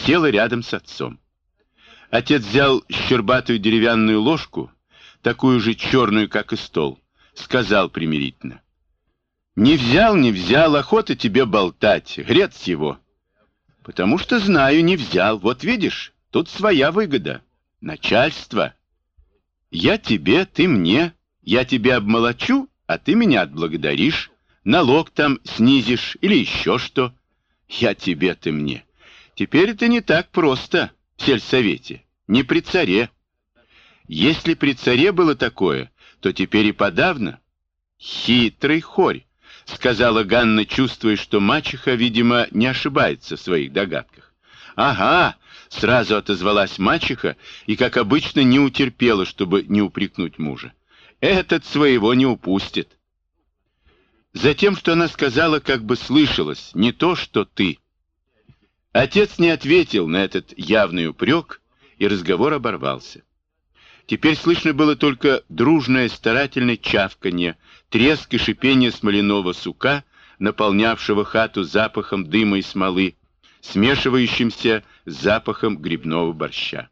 села рядом с отцом. Отец взял щербатую деревянную ложку, такую же черную, как и стол, сказал примирительно: «Не взял, не взял, охота тебе болтать, грец его». «Потому что знаю, не взял. Вот видишь, тут своя выгода. Начальство. Я тебе, ты мне. Я тебя обмолочу, а ты меня отблагодаришь. Налог там снизишь или еще что. Я тебе, ты мне. Теперь это не так просто в сельсовете. Не при царе. Если при царе было такое, то теперь и подавно». «Хитрый хорь», — сказала Ганна, чувствуя, что мачеха, видимо, не ошибается в своих догадках. «Ага», — сразу отозвалась мачеха и, как обычно, не утерпела, чтобы не упрекнуть мужа. «Этот своего не упустит». Затем, что она сказала, как бы слышалось, не то, что ты. Отец не ответил на этот явный упрек, и разговор оборвался. Теперь слышно было только дружное старательное чавканье, треск и шипение смоляного сука, наполнявшего хату запахом дыма и смолы, смешивающимся с запахом грибного борща.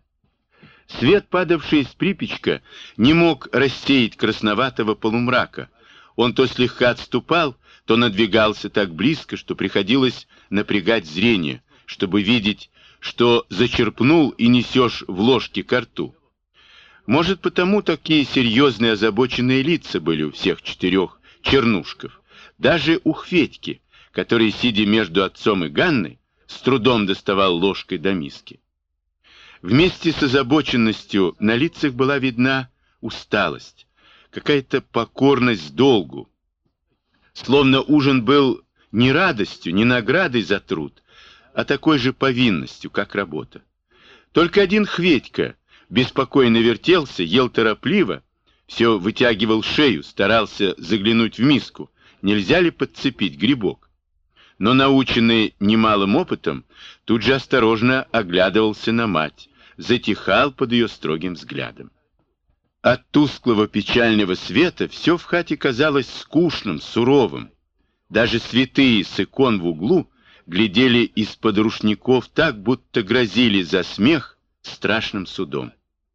Свет, падавший из припечка, не мог рассеять красноватого полумрака. Он то слегка отступал, то надвигался так близко, что приходилось напрягать зрение, чтобы видеть, что зачерпнул и несешь в ложке ко рту. Может, потому такие серьезные озабоченные лица были у всех четырех чернушков, даже у Хветьки, который, сидя между отцом и Ганной, с трудом доставал ложкой до миски. Вместе с озабоченностью на лицах была видна усталость, какая-то покорность долгу, словно ужин был не радостью, не наградой за труд, а такой же повинностью, как работа. Только один Хветька беспокойно вертелся, ел торопливо, все вытягивал шею, старался заглянуть в миску, нельзя ли подцепить грибок. Но, наученный немалым опытом, тут же осторожно оглядывался на мать, затихал под ее строгим взглядом. От тусклого печального света все в хате казалось скучным, суровым. Даже святые с икон в углу глядели из-под рушников так, будто грозили за смех страшным судом.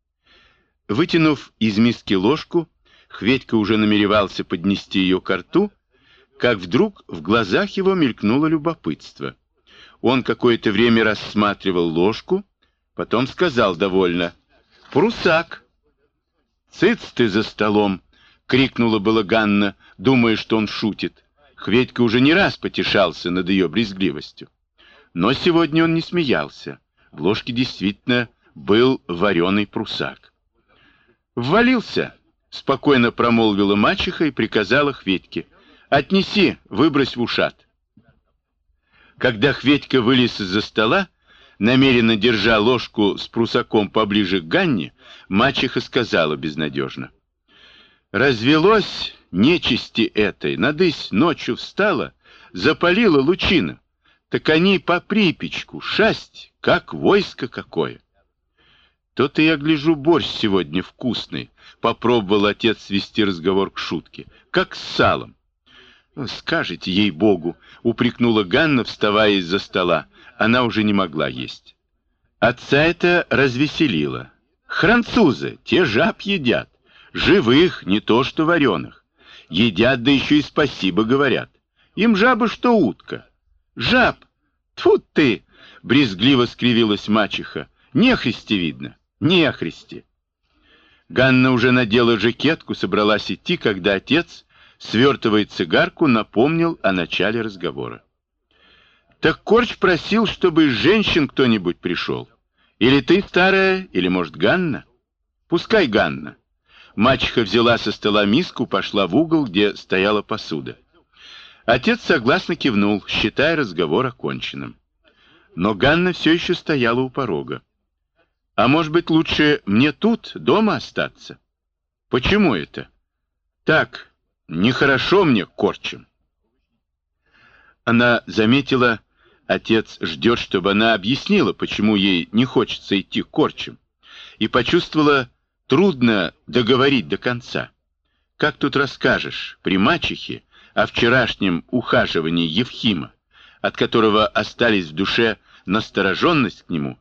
Вытянув из миски ложку, Хветька уже намеревался поднести ее ко рту, как вдруг в глазах его мелькнуло любопытство. Он какое-то время рассматривал ложку, потом сказал довольно: «Прусак». «Цыц ты за столом!» — крикнула была Ганна, думая, что он шутит. Хветька уже не раз потешался над ее брезгливостью. Но сегодня он не смеялся. В ложке действительно был вареный прусак. «Ввалился», — спокойно промолвила мачеха и приказала Хветьке: «Отнеси, выбрось в ушат». Когда Хветька вылез из-за стола, намеренно держа ложку с прусаком поближе к Ганне, мачеха сказала безнадежно: «Развелось нечисти этой, надысь ночью встала, запалила лучина, так они по припечку, шасть, как войско какое». «То-то я гляжу, борщ сегодня вкусный», — попробовал отец свести разговор к шутке, — «как с салом». «Скажите, ей-богу», — упрекнула Ганна, вставая из-за стола. Она уже не могла есть. Отца это развеселило. «Французы, те жаб едят. Живых, не то что вареных. Едят, да еще и спасибо говорят. Им жаба, что утка». «Жаб! Тьфу ты!» — брезгливо скривилась мачеха. «Нехристи, видно, нехристи». Ганна уже надела жакетку, собралась идти, когда отец, свертывая цигарку, напомнил о начале разговора. «Так Корч просил, чтобы из женщин кто-нибудь пришел. Или ты, старая, или, может, Ганна?» «Пускай Ганна». Мачеха взяла со стола миску, пошла в угол, где стояла посуда. Отец согласно кивнул, считая разговор оконченным. Но Ганна все еще стояла у порога. «А может быть, лучше мне тут, дома остаться?» «Почему это?» «Так, нехорошо мне корчем». Она заметила, отец ждет, чтобы она объяснила, почему ей не хочется идти к корчам, и почувствовала, трудно договорить до конца. Как тут расскажешь при мачехе о вчерашнем ухаживании Евхима, от которого остались в душе настороженность к нему